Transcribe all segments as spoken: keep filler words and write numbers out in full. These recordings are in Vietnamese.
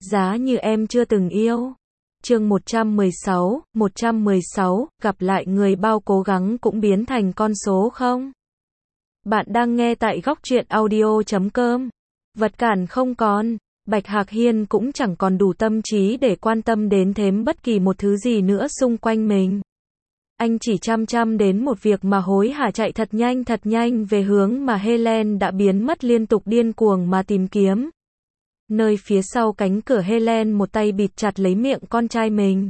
Giá như em chưa từng yêu. Chương một trăm mười sáu, một trăm mười sáu, gặp lại người bao cố gắng cũng biến thành con số không? Bạn đang nghe tại góc truyện audio chấm com. Vật cản không còn, Bạch Hạc Hiên cũng chẳng còn đủ tâm trí để quan tâm đến thêm bất kỳ một thứ gì nữa xung quanh mình. Anh chỉ chăm chăm đến một việc mà hối hả chạy thật nhanh thật nhanh về hướng mà Helen đã biến mất, liên tục điên cuồng mà tìm kiếm. Nơi phía sau cánh cửa, Helen một tay bịt chặt lấy miệng con trai mình,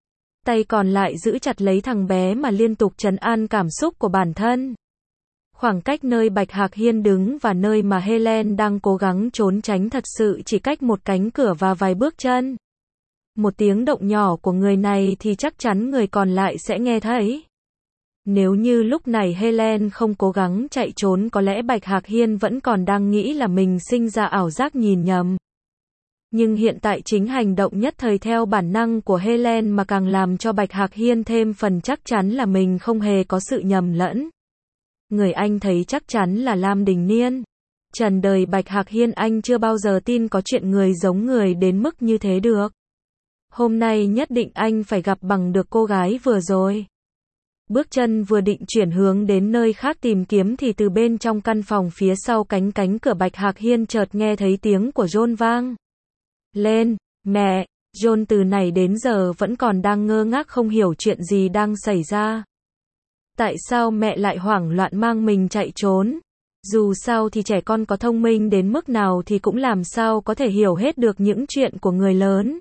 tay còn lại giữ chặt lấy thằng bé mà liên tục trấn an cảm xúc của bản thân. Khoảng cách nơi Bạch Hạc Hiên đứng và nơi mà Helen đang cố gắng trốn tránh thật sự chỉ cách một cánh cửa và vài bước chân. Một tiếng động nhỏ của người này thì chắc chắn người còn lại sẽ nghe thấy. Nếu như lúc này Helen không cố gắng chạy trốn, có lẽ Bạch Hạc Hiên vẫn còn đang nghĩ là mình sinh ra ảo giác nhìn nhầm. Nhưng hiện tại chính hành động nhất thời theo bản năng của Helen mà càng làm cho Bạch Hạc Hiên thêm phần chắc chắn là mình không hề có sự nhầm lẫn. Người anh thấy chắc chắn là Lam Đình Niên. Trần đời Bạch Hạc Hiên anh chưa bao giờ tin có chuyện người giống người đến mức như thế được. Hôm nay nhất định anh phải gặp bằng được cô gái vừa rồi. Bước chân vừa định chuyển hướng đến nơi khác tìm kiếm thì từ bên trong căn phòng phía sau cánh cánh cửa Bạch Hạc Hiên chợt nghe thấy tiếng của John vang lên. Mẹ! John từ này đến giờ vẫn còn đang ngơ ngác không hiểu chuyện gì đang xảy ra. Tại sao mẹ lại hoảng loạn mang mình chạy trốn? Dù sao thì trẻ con có thông minh đến mức nào thì cũng làm sao có thể hiểu hết được những chuyện của người lớn.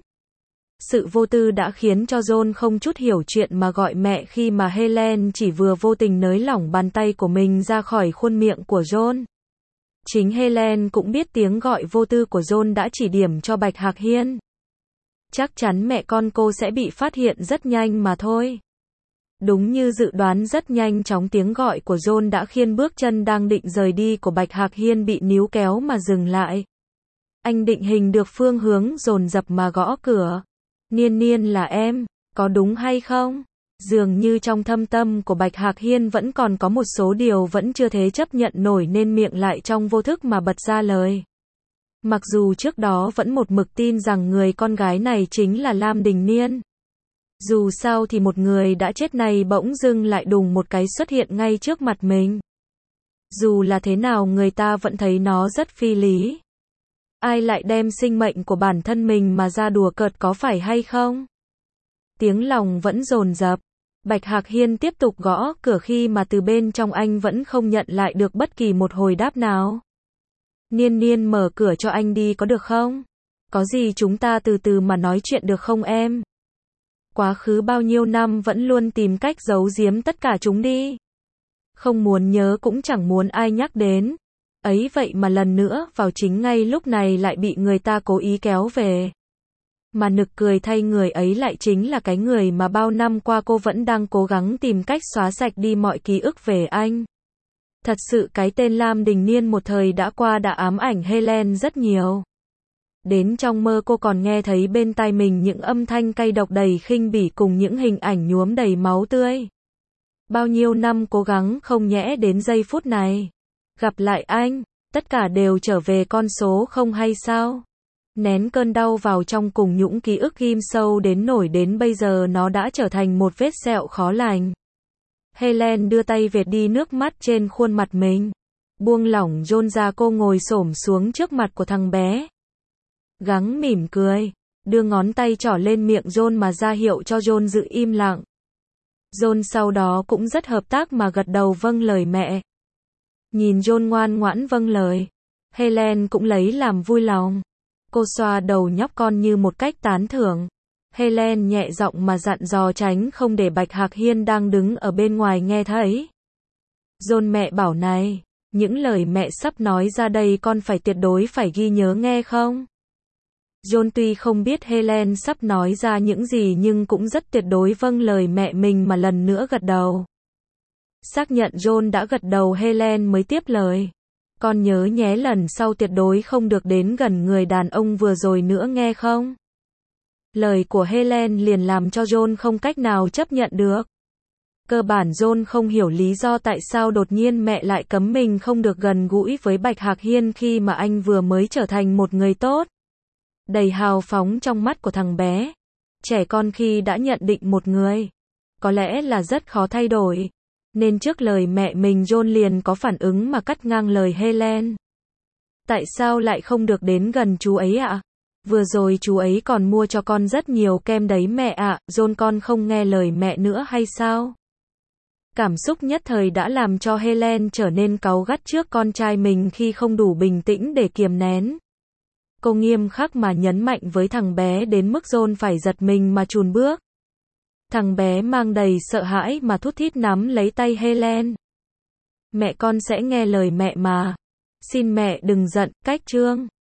Sự vô tư đã khiến cho John không chút hiểu chuyện mà gọi mẹ khi mà Helen chỉ vừa vô tình nới lỏng bàn tay của mình ra khỏi khuôn miệng của John. Chính Helen cũng biết tiếng gọi vô tư của John đã chỉ điểm cho Bạch Hạc Hiên. Chắc chắn mẹ con cô sẽ bị phát hiện rất nhanh mà thôi. Đúng như dự đoán, rất nhanh chóng tiếng gọi của John đã khiến bước chân đang định rời đi của Bạch Hạc Hiên bị níu kéo mà dừng lại. Anh định hình được phương hướng, dồn dập mà gõ cửa. Niên Niên là em, có đúng hay không? Dường như trong thâm tâm của Bạch Hạc Hiên vẫn còn có một số điều vẫn chưa thể chấp nhận nổi nên miệng lại trong vô thức mà bật ra lời. Mặc dù trước đó vẫn một mực tin rằng người con gái này chính là Lam Đình Niên. Dù sao thì một người đã chết này bỗng dưng lại đùng một cái xuất hiện ngay trước mặt mình. Dù là thế nào người ta vẫn thấy nó rất phi lý. Ai lại đem sinh mệnh của bản thân mình mà ra đùa cợt, có phải hay không? Tiếng lòng vẫn dồn dập. Bạch Hạc Hiên tiếp tục gõ cửa khi mà từ bên trong anh vẫn không nhận lại được bất kỳ một hồi đáp nào. Niên Niên, mở cửa cho anh đi có được không? Có gì chúng ta từ từ mà nói chuyện được không em? Quá khứ bao nhiêu năm vẫn luôn tìm cách giấu giếm tất cả chúng đi. Không muốn nhớ cũng chẳng muốn ai nhắc đến. Ấy vậy mà lần nữa vào chính ngay lúc này lại bị người ta cố ý kéo về. Mà nực cười thay, người ấy lại chính là cái người mà bao năm qua cô vẫn đang cố gắng tìm cách xóa sạch đi mọi ký ức về anh. Thật sự cái tên Lam Đình Niên một thời đã qua đã ám ảnh Helen rất nhiều. Đến trong mơ cô còn nghe thấy bên tai mình những âm thanh cay độc đầy khinh bỉ cùng những hình ảnh nhuốm đầy máu tươi. Bao nhiêu năm cố gắng không nhẽ đến giây phút này. Gặp lại anh, tất cả đều trở về con số không hay sao? Nén cơn đau vào trong cùng những ký ức ghim sâu đến nổi đến bây giờ nó đã trở thành một vết sẹo khó lành. Helen đưa tay vệt đi nước mắt trên khuôn mặt mình. Buông lỏng John ra, cô ngồi xổm xuống trước mặt của thằng bé. Gắng mỉm cười, đưa ngón tay trỏ lên miệng John mà ra hiệu cho John giữ im lặng. John sau đó cũng rất hợp tác mà gật đầu vâng lời mẹ. Nhìn John ngoan ngoãn vâng lời, Helen cũng lấy làm vui lòng. Cô xoa đầu nhóc con như một cách tán thưởng. Helen nhẹ giọng mà dặn dò tránh không để Bạch Hạc Hiên đang đứng ở bên ngoài nghe thấy. John, mẹ bảo này, những lời mẹ sắp nói ra đây con phải tuyệt đối phải ghi nhớ nghe không? John tuy không biết Helen sắp nói ra những gì nhưng cũng rất tuyệt đối vâng lời mẹ mình mà lần nữa gật đầu. Xác nhận John đã gật đầu, Helen mới tiếp lời. Con nhớ nhé, lần sau tuyệt đối không được đến gần người đàn ông vừa rồi nữa nghe không? Lời của Helen liền làm cho John không cách nào chấp nhận được. Cơ bản John không hiểu lý do tại sao đột nhiên mẹ lại cấm mình không được gần gũi với Bạch Hạc Hiên khi mà anh vừa mới trở thành một người tốt. đầy hào phóng trong mắt của thằng bé. Trẻ con khi đã nhận định một người, có lẽ là rất khó thay đổi. Nên trước lời mẹ mình John liền có phản ứng mà cắt ngang lời Helen. Tại sao lại không được đến gần chú ấy ạ? À? Vừa rồi chú ấy còn mua cho con rất nhiều kem đấy mẹ ạ, à. John con không nghe lời mẹ nữa hay sao? Cảm xúc nhất thời đã làm cho Helen trở nên cáu gắt trước con trai mình khi không đủ bình tĩnh để kiềm nén. Cô nghiêm khắc mà nhấn mạnh với thằng bé đến mức John phải giật mình mà chùn bước. Thằng bé mang đầy sợ hãi mà thút thít nắm lấy tay Helen. Mẹ con sẽ nghe lời mẹ mà. Xin mẹ đừng giận, cách trương.